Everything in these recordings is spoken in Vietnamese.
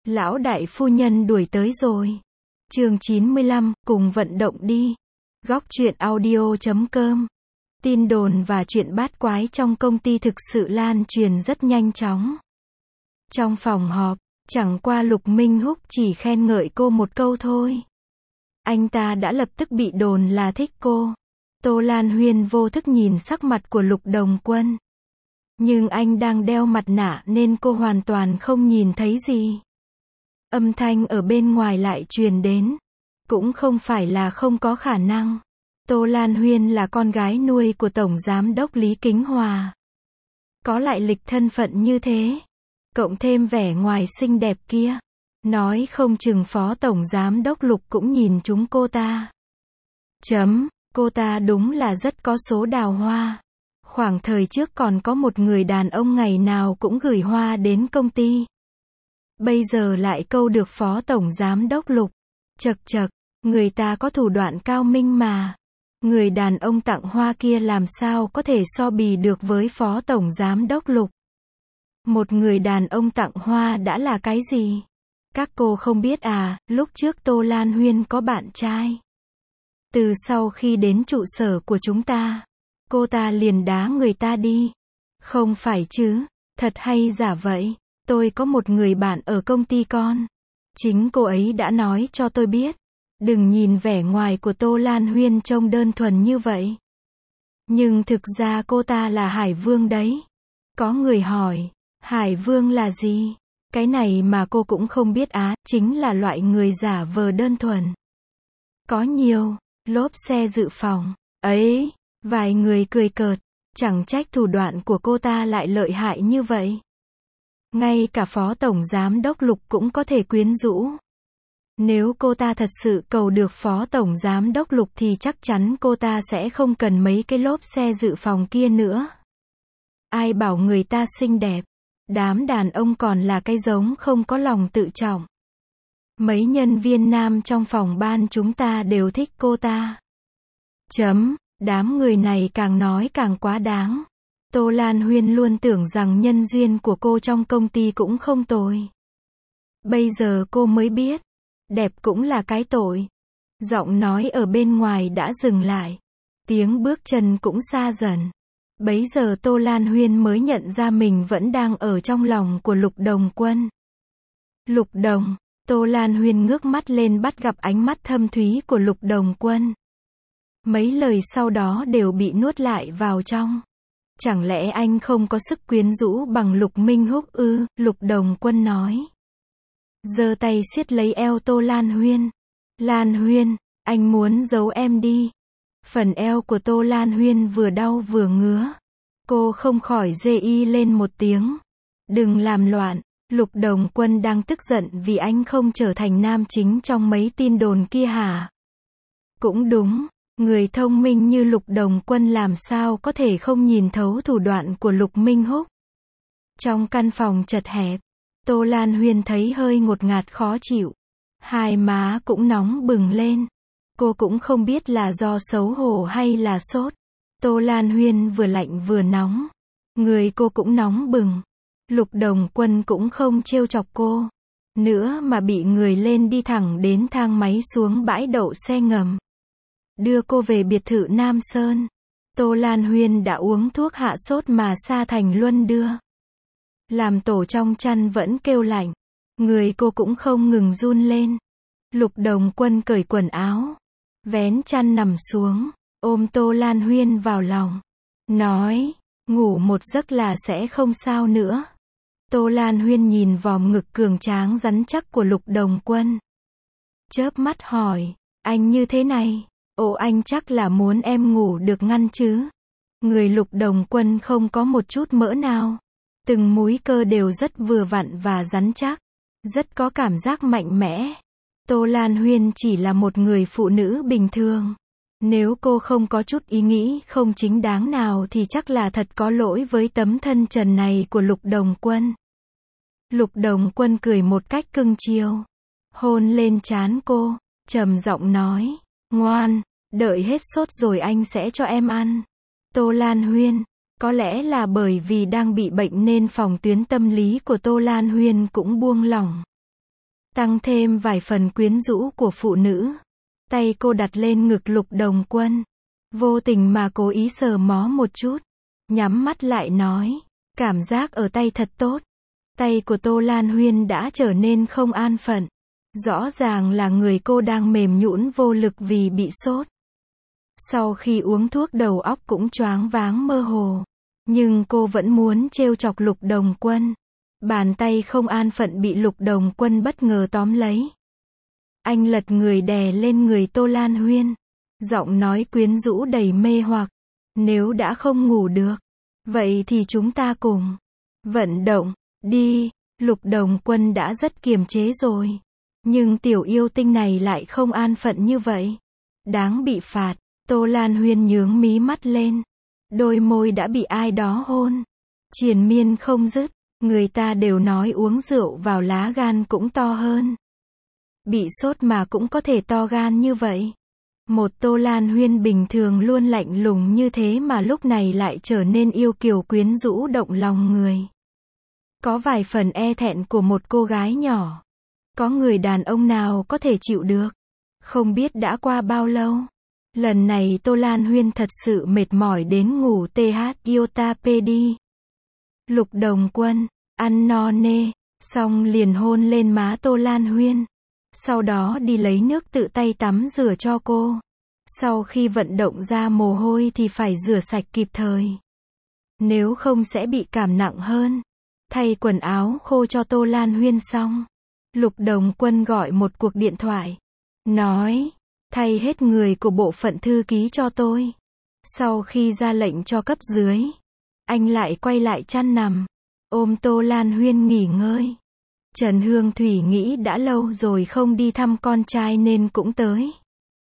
Lão đại phu nhân đuổi tới rồi. Chương 95, cùng vận động đi. Góc truyện audio.com. Tin đồn và chuyện bát quái trong công ty thực sự lan truyền rất nhanh chóng. Trong phòng họp, chẳng qua Lục Minh Húc chỉ khen ngợi cô một câu thôi. Anh ta đã lập tức bị đồn là thích cô. Tô Lan Huyên vô thức nhìn sắc mặt của Lục Đồng Quân. Nhưng anh đang đeo mặt nạ nên cô hoàn toàn không nhìn thấy gì. Âm thanh ở bên ngoài lại truyền đến. Cũng không phải là không có khả năng. Tô Lan Huyên là con gái nuôi của Tổng Giám đốc Lý Kính Hòa. Có lại lịch thân phận như thế. Cộng thêm vẻ ngoài xinh đẹp kia. Nói không chừng Phó Tổng Giám đốc Lục cũng nhìn chúng cô ta. Cô ta đúng là rất có số đào hoa. Khoảng thời trước còn có một người đàn ông ngày nào cũng gửi hoa đến công ty. Bây giờ lại câu được Phó Tổng Giám đốc Lục. Chậc chậc, người ta có thủ đoạn cao minh mà. Người đàn ông tặng hoa kia làm sao có thể so bì được với Phó Tổng Giám đốc Lục. Một người đàn ông tặng hoa đã là cái gì? Các cô không biết à, lúc trước Tô Lan Huyên có bạn trai. Từ sau khi đến trụ sở của chúng ta, cô ta liền đá người ta đi. Không phải chứ, thật hay giả vậy? Tôi có một người bạn ở công ty con. Chính cô ấy đã nói cho tôi biết. Đừng nhìn vẻ ngoài của Tô Lan Huyên trông đơn thuần như vậy. Nhưng thực ra cô ta là Hải Vương đấy. Có người hỏi, Hải Vương là gì? Cái này mà cô cũng không biết á, chính là loại người giả vờ đơn thuần. Có nhiều, lốp xe dự phòng. Ấy, vài người cười cợt, chẳng trách thủ đoạn của cô ta lại lợi hại như vậy. Ngay cả Phó Tổng Giám đốc Lục cũng có thể quyến rũ. Nếu cô ta thật sự cầu được Phó Tổng Giám đốc Lục thì chắc chắn cô ta sẽ không cần mấy cái lốp xe dự phòng kia nữa. Ai bảo người ta xinh đẹp. Đám đàn ông còn là cái giống không có lòng tự trọng. Mấy nhân viên nam trong phòng ban chúng ta đều thích cô ta. Đám người này càng nói càng quá đáng. Tô Lan Huyên luôn tưởng rằng nhân duyên của cô trong công ty cũng không tồi. Bây giờ cô mới biết, đẹp cũng là cái tội. Giọng nói ở bên ngoài đã dừng lại. Tiếng bước chân cũng xa dần. Bấy giờ Tô Lan Huyên mới nhận ra mình vẫn đang ở trong lòng của Lục Đồng Quân. Lục Đồng, Tô Lan Huyên ngước mắt lên bắt gặp ánh mắt thâm thúy của Lục Đồng Quân. Mấy lời sau đó đều bị nuốt lại vào trong. Chẳng lẽ anh không có sức quyến rũ bằng Lục Minh Húc ư? Lục Đồng Quân nói. Giơ tay siết lấy eo Tô Lan Huyên. Lan Huyên, anh muốn giấu em đi. Phần eo của Tô Lan Huyên vừa đau vừa ngứa. Cô không khỏi rê y lên một tiếng. Đừng làm loạn. Lục Đồng Quân đang tức giận vì anh không trở thành nam chính trong mấy tin đồn kia hả? Cũng đúng. Người thông minh như Lục Đồng Quân làm sao có thể không nhìn thấu thủ đoạn của Lục Minh Húc. Trong căn phòng chật hẹp, Tô Lan Huyên thấy hơi ngột ngạt khó chịu. Hai má cũng nóng bừng lên. Cô cũng không biết là do xấu hổ hay là sốt. Tô Lan Huyên vừa lạnh vừa nóng. Người cô cũng nóng bừng. Lục Đồng Quân cũng không trêu chọc cô nữa mà bị người lên đi thẳng đến thang máy xuống bãi đậu xe ngầm. Đưa cô về biệt thự Nam Sơn. Tô Lan Huyên đã uống thuốc hạ sốt mà Sa Thành Luân đưa. Làm tổ trong chăn vẫn kêu lạnh. Người cô cũng không ngừng run lên. Lục Đồng Quân cởi quần áo. Vén chăn nằm xuống. Ôm Tô Lan Huyên vào lòng. Nói, ngủ một giấc là sẽ không sao nữa. Tô Lan Huyên nhìn vòm ngực cường tráng rắn chắc của Lục Đồng Quân. Chớp mắt hỏi, anh như thế này. Ồ, anh chắc là muốn em ngủ được ngăn chứ. Người Lục Đồng Quân không có một chút mỡ nào. Từng múi cơ đều rất vừa vặn và rắn chắc. Rất có cảm giác mạnh mẽ. Tô Lan Huyên chỉ là một người phụ nữ bình thường. Nếu cô không có chút ý nghĩ không chính đáng nào thì chắc là thật có lỗi với tấm thân trần này của Lục Đồng Quân. Lục Đồng Quân cười một cách cưng chiều. Hôn lên trán cô, trầm giọng nói, ngoan, đợi hết sốt rồi anh sẽ cho em ăn. Tô Lan Huyên, có lẽ là bởi vì đang bị bệnh nên phòng tuyến tâm lý của Tô Lan Huyên cũng buông lỏng. tăng thêm vài phần quyến rũ của phụ nữ. Tay cô đặt lên ngực Lục Đồng Quân. Vô tình mà cố ý sờ mó một chút. Nhắm mắt lại nói. Cảm giác ở tay thật tốt. Tay của Tô Lan Huyên đã trở nên không an phận. Rõ ràng là người cô đang mềm nhũn vô lực vì bị sốt. Sau khi uống thuốc đầu óc cũng choáng váng mơ hồ. Nhưng cô vẫn muốn trêu chọc Lục Đồng Quân. Bàn tay không an phận bị Lục Đồng Quân bất ngờ tóm lấy. Anh lật người đè lên người Tô Lan Huyên. Giọng nói quyến rũ đầy mê hoặc. Nếu đã không ngủ được, vậy thì chúng ta cùng vận động, đi. Lục Đồng Quân đã rất kiềm chế rồi. Nhưng tiểu yêu tinh này lại không an phận như vậy. Đáng bị phạt. Tô Lan Huyên nhướng mí mắt lên. Đôi môi đã bị ai đó hôn. Triền miên không dứt. Người ta đều nói uống rượu vào lá gan cũng to hơn. Bị sốt mà cũng có thể to gan như vậy. Một Tô Lan Huyên bình thường luôn lạnh lùng như thế mà lúc này lại trở nên yêu kiều quyến rũ động lòng người. Có vài phần e thẹn của một cô gái nhỏ. Có người đàn ông nào có thể chịu được. Không biết đã qua bao lâu. Lần này Tô Lan Huyên thật sự mệt mỏi đến ngủ iota đi. Lục Đồng Quân, ăn no nê, xong liền hôn lên má Tô Lan Huyên. Sau đó đi lấy nước tự tay tắm rửa cho cô. Sau khi vận động ra mồ hôi thì phải rửa sạch kịp thời. Nếu không sẽ bị cảm nặng hơn. Thay quần áo khô cho Tô Lan Huyên xong. Lục Đồng Quân gọi một cuộc điện thoại. Nói, thay hết người của bộ phận thư ký cho tôi. Sau khi ra lệnh cho cấp dưới, anh lại quay lại chăn nằm. Ôm Tô Lan Huyên nghỉ ngơi. Trần Hương Thủy nghĩ đã lâu rồi không đi thăm con trai nên cũng tới.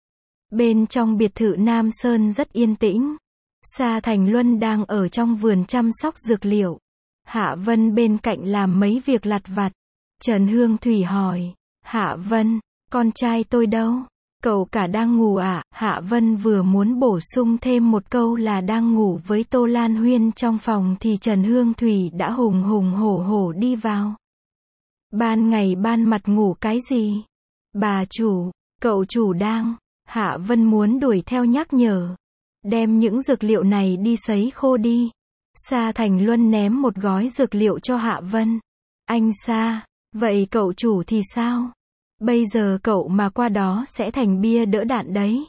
Bên trong biệt thự Nam Sơn rất yên tĩnh. Sa Thành Luân đang ở trong vườn chăm sóc dược liệu. Hạ Vân bên cạnh làm mấy việc lặt vặt. Trần Hương Thủy hỏi, Hạ Vân, con trai tôi đâu? Cậu cả đang ngủ à? Hạ Vân vừa muốn bổ sung thêm một câu là đang ngủ với Tô Lan Huyên trong phòng thì Trần Hương Thủy đã hùng hùng hổ hổ đi vào. Ban ngày ban mặt ngủ cái gì? Bà chủ, cậu chủ đang. Hạ Vân muốn đuổi theo nhắc nhở. Đem những dược liệu này đi sấy khô đi. Sa Thành Luân ném một gói dược liệu cho Hạ Vân. Anh Sa, vậy cậu chủ thì sao? Bây giờ cậu mà qua đó sẽ thành bia đỡ đạn đấy.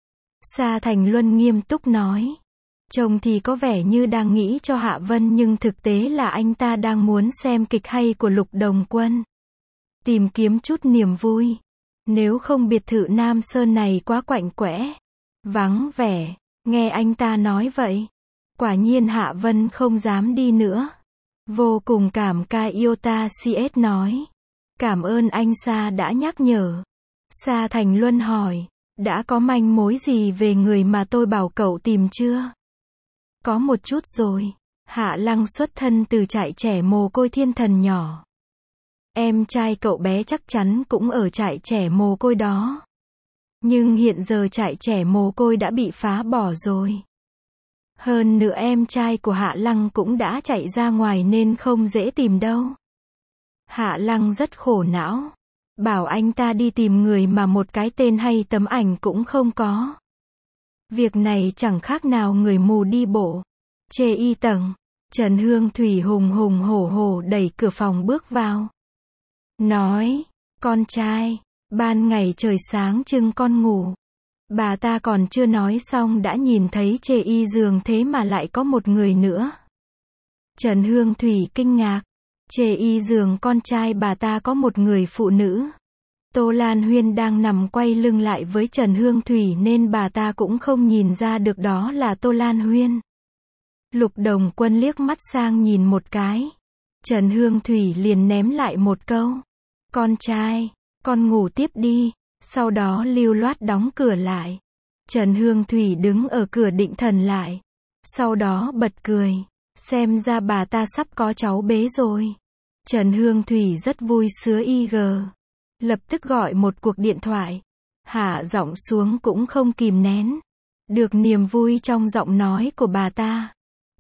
Sa Thành Luân nghiêm túc nói. Trông thì có vẻ như đang nghĩ cho Hạ Vân nhưng thực tế là anh ta đang muốn xem kịch hay của Lục Đồng Quân. Tìm kiếm chút niềm vui. Nếu không biệt thự Nam Sơn này quá quạnh quẽ, vắng vẻ. Nghe anh ta nói vậy. Quả nhiên Hạ Vân không dám đi nữa. Vô cùng cảm ca iota CS nói. Cảm ơn anh Sa đã nhắc nhở. Sa Thành Luân hỏi. Đã có manh mối gì về người mà tôi bảo cậu tìm chưa? Có một chút rồi. Hạ Lăng xuất thân từ trại trẻ mồ côi Thiên Thần nhỏ. Em trai cậu bé chắc chắn cũng ở trại trẻ mồ côi đó. Nhưng hiện giờ trại trẻ mồ côi đã bị phá bỏ rồi. Hơn nữa em trai của Hạ Lăng cũng đã chạy ra ngoài nên không dễ tìm đâu. Hạ Lăng rất khổ não. Bảo anh ta đi tìm người mà một cái tên hay tấm ảnh cũng không có. Việc này chẳng khác nào người mù đi bộ. Chê y tầng. Trần Hương Thủy hùng hùng hổ hổ đẩy cửa phòng bước vào. Nói, con trai, ban ngày trời sáng chừng con ngủ. Bà ta còn chưa nói xong đã nhìn thấy Chê y giường thế mà lại có một người nữa. Trần Hương Thủy kinh ngạc. Chê y giường con trai bà ta có một người phụ nữ. Tô Lan Huyên đang nằm quay lưng lại với Trần Hương Thủy nên bà ta cũng không nhìn ra được đó là Tô Lan Huyên. Lục Đồng Quân liếc mắt sang nhìn một cái. Trần Hương Thủy liền ném lại một câu. Con trai, con ngủ tiếp đi. Sau đó lưu loát đóng cửa lại. Trần Hương Thủy đứng ở cửa định thần lại. Sau đó bật cười. Xem ra bà ta sắp có cháu bế rồi. Trần Hương Thủy rất vui sứa IG. Lập tức gọi một cuộc điện thoại. Hạ giọng xuống cũng không kìm nén. Được niềm vui trong giọng nói của bà ta.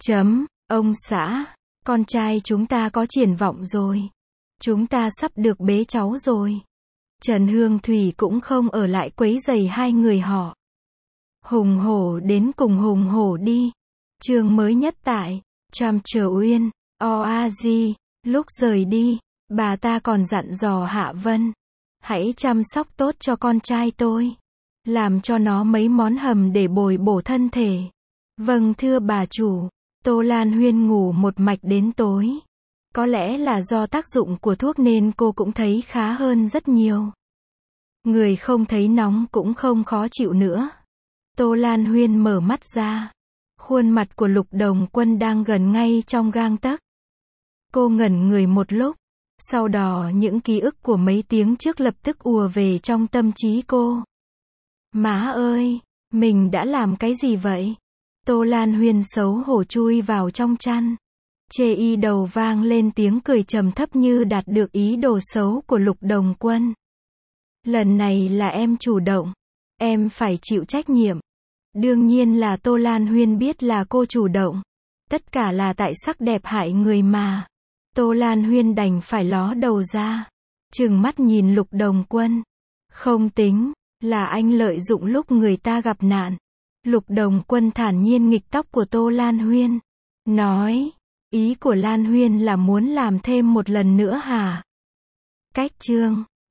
Ông xã, con trai chúng ta có triển vọng rồi. Chúng ta sắp được bế cháu rồi. Trần Hương Thủy cũng không ở lại quấy rầy hai người họ. Hùng hổ đến cùng hùng hổ đi. Chương mới nhất tại Trầm Trở Uyên, OAG. Lúc rời đi, bà ta còn dặn dò Hạ Vân. Hãy chăm sóc tốt cho con trai tôi. Làm cho nó mấy món hầm để bồi bổ thân thể. Vâng thưa bà chủ. Tô Lan Huyên ngủ một mạch đến tối. Có lẽ là do tác dụng của thuốc nên cô cũng thấy khá hơn rất nhiều. Người không thấy nóng cũng không khó chịu nữa. Tô Lan Huyên mở mắt ra. Khuôn mặt của Lục Đồng Quân đang gần ngay trong gang tấc. Cô ngẩn người một lúc. Sau đó những ký ức của mấy tiếng trước lập tức ùa về trong tâm trí cô. Má ơi, mình đã làm cái gì vậy? Tô Lan Huyên xấu hổ chui vào trong chăn. Chê y đầu vang lên tiếng cười trầm thấp như đạt được ý đồ xấu của Lục Đồng Quân. Lần này là em chủ động. Em phải chịu trách nhiệm. Đương nhiên là Tô Lan Huyên biết là cô chủ động. Tất cả là tại sắc đẹp hại người mà. Tô Lan Huyên đành phải ló đầu ra. Trừng mắt nhìn Lục Đồng Quân. Không tính, là anh lợi dụng lúc người ta gặp nạn. Lục Đồng Quân thản nhiên nghịch tóc của Tô Lan Huyên. Nói, ý của Lan Huyên là muốn làm thêm một lần nữa hả? Cách chương